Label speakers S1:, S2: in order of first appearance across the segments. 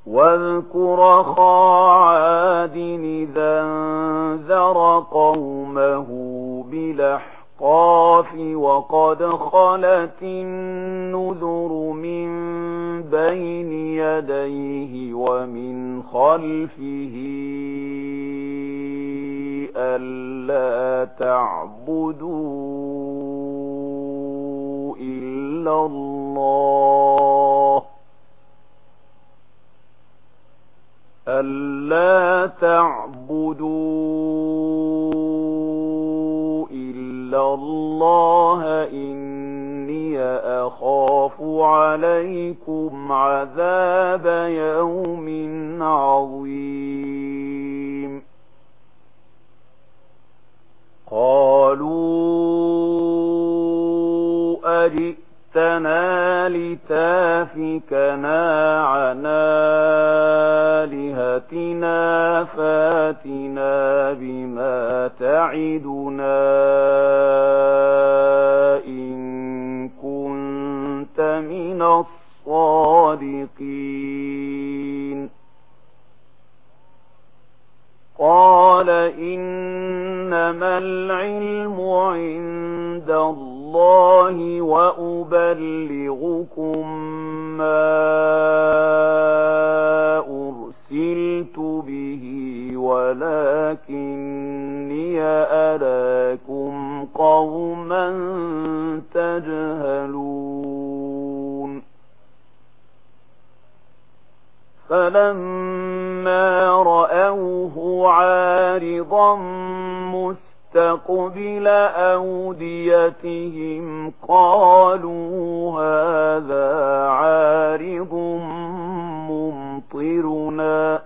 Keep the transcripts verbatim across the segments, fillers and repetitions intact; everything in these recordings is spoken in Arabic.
S1: واذكر أخا عاد إذا انذر قومه بالأحقاف وقد خلت النذر من بين يديه ومن خلفه ألا تعبدوا إلا الله ألا تعبدوا إلا الله إني أخاف عليكم عذاب يوم عظيم قالوا أجئتنا لتافكنا عن آلهتنا فاتنا بما تعدنا إن كنت من الصادقين قال إنما العلم عند الله وأبلغكم ما أرسلت به ولكني أراكم قوما تجهلون فلما رأوه عارضا مستقبل أوديتهم قالوا هذا عارض ممطرنا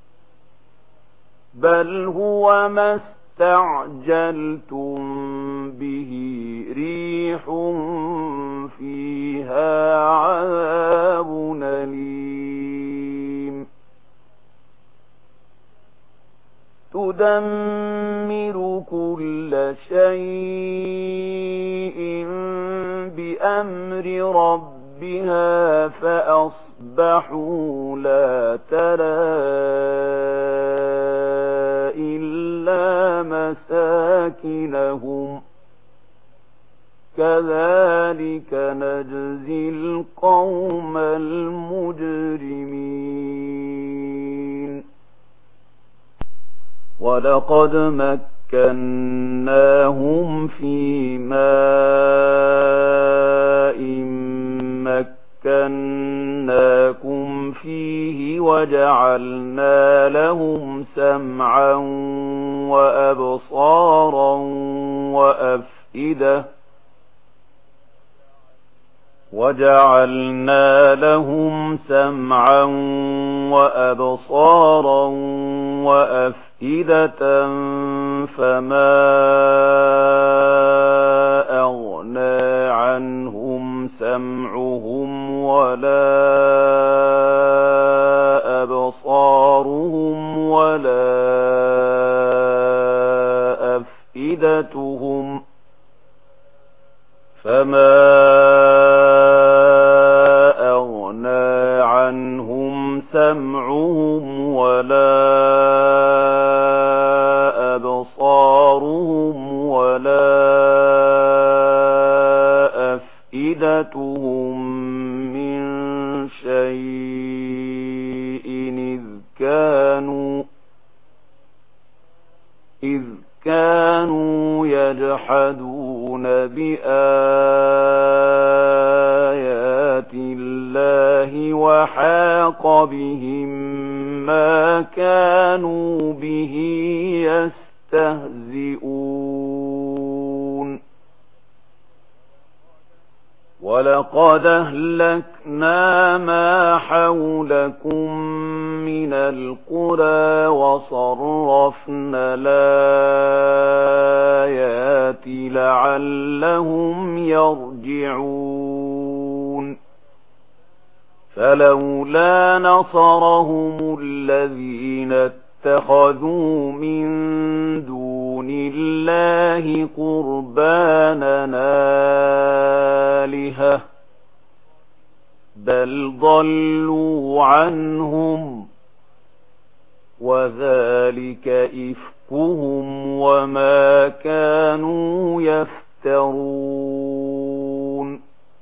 S1: بل هو ما استعجلتم به ريح فيها عذاب أليم تدمر كل شيء بأمر ربها فأصبحوا لا ترى إلا مساكنهم كذلك نجزي القوم المجرمين ولقد مكناهم في ماء مكناكم فيه وجعلنا لهم سمعا وأبصارا وأفئدة وجعلنا لهم سمعا وأبصارا وأفئدة فما أغنى عنهم سمعهم ولا أبصارهم ولا أفئدتهم فما أغنى عنهم سمعهم ولا أبصارهم ولا أفئدتهم من شيء إذ كانوا إذ كانوا يجحدون بآيات الله وحاق بهم ما كانوا به يستهزئون ولقد أهلكنا ما حولكم من القرى وصرفنا الآيات لعلهم يرجعون فلولا نصرهم الذين اتخذوا من دون الله قربانا آلهة بل ضلوا عنهم وذلك إفكهم وما كانوا يفترون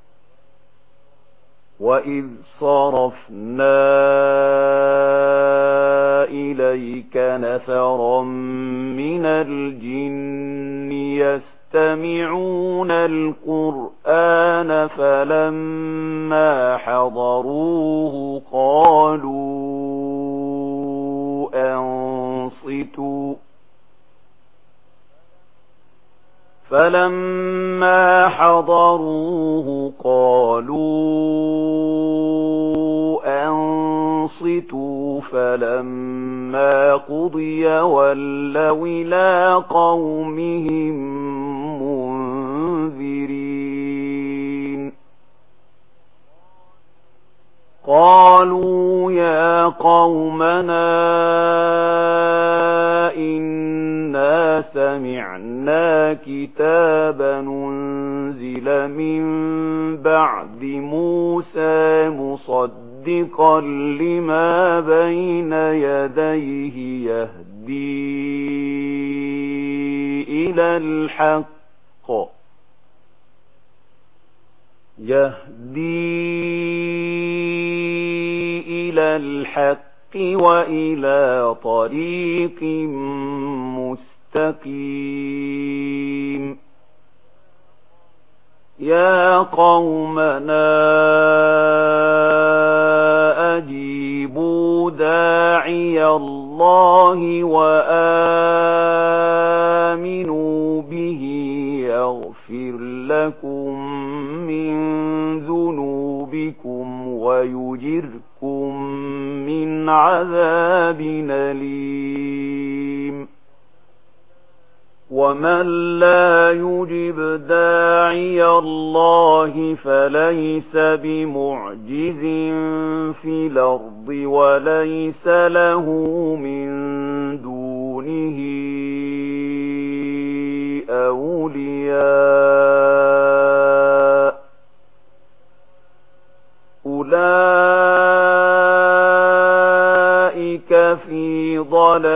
S1: وإذ صرفنا إليك نفرا من الجن يستمعون القرآن فلما حضروه قالوا أنصتوا فلما حضروه قالوا أنصتوا فلما قضي ولوا إلى قومهم منذرين قالوا يا قومنا إنا سمعنا كتابا أنزل من بعد موسى مصدقا لما بين يديه يهدي إلى الحق يهدي إلى الحق وإلى طريق مستقيم يا قومنا أجيبوا داعي الله وآمنوا به يغفر لكم من ذنوبكم ويجركم من عذاب أليم ومن لا يجب داعي الله فليس بمعجز في الأرض وليس له من دونه أولياء أولئك في ضلال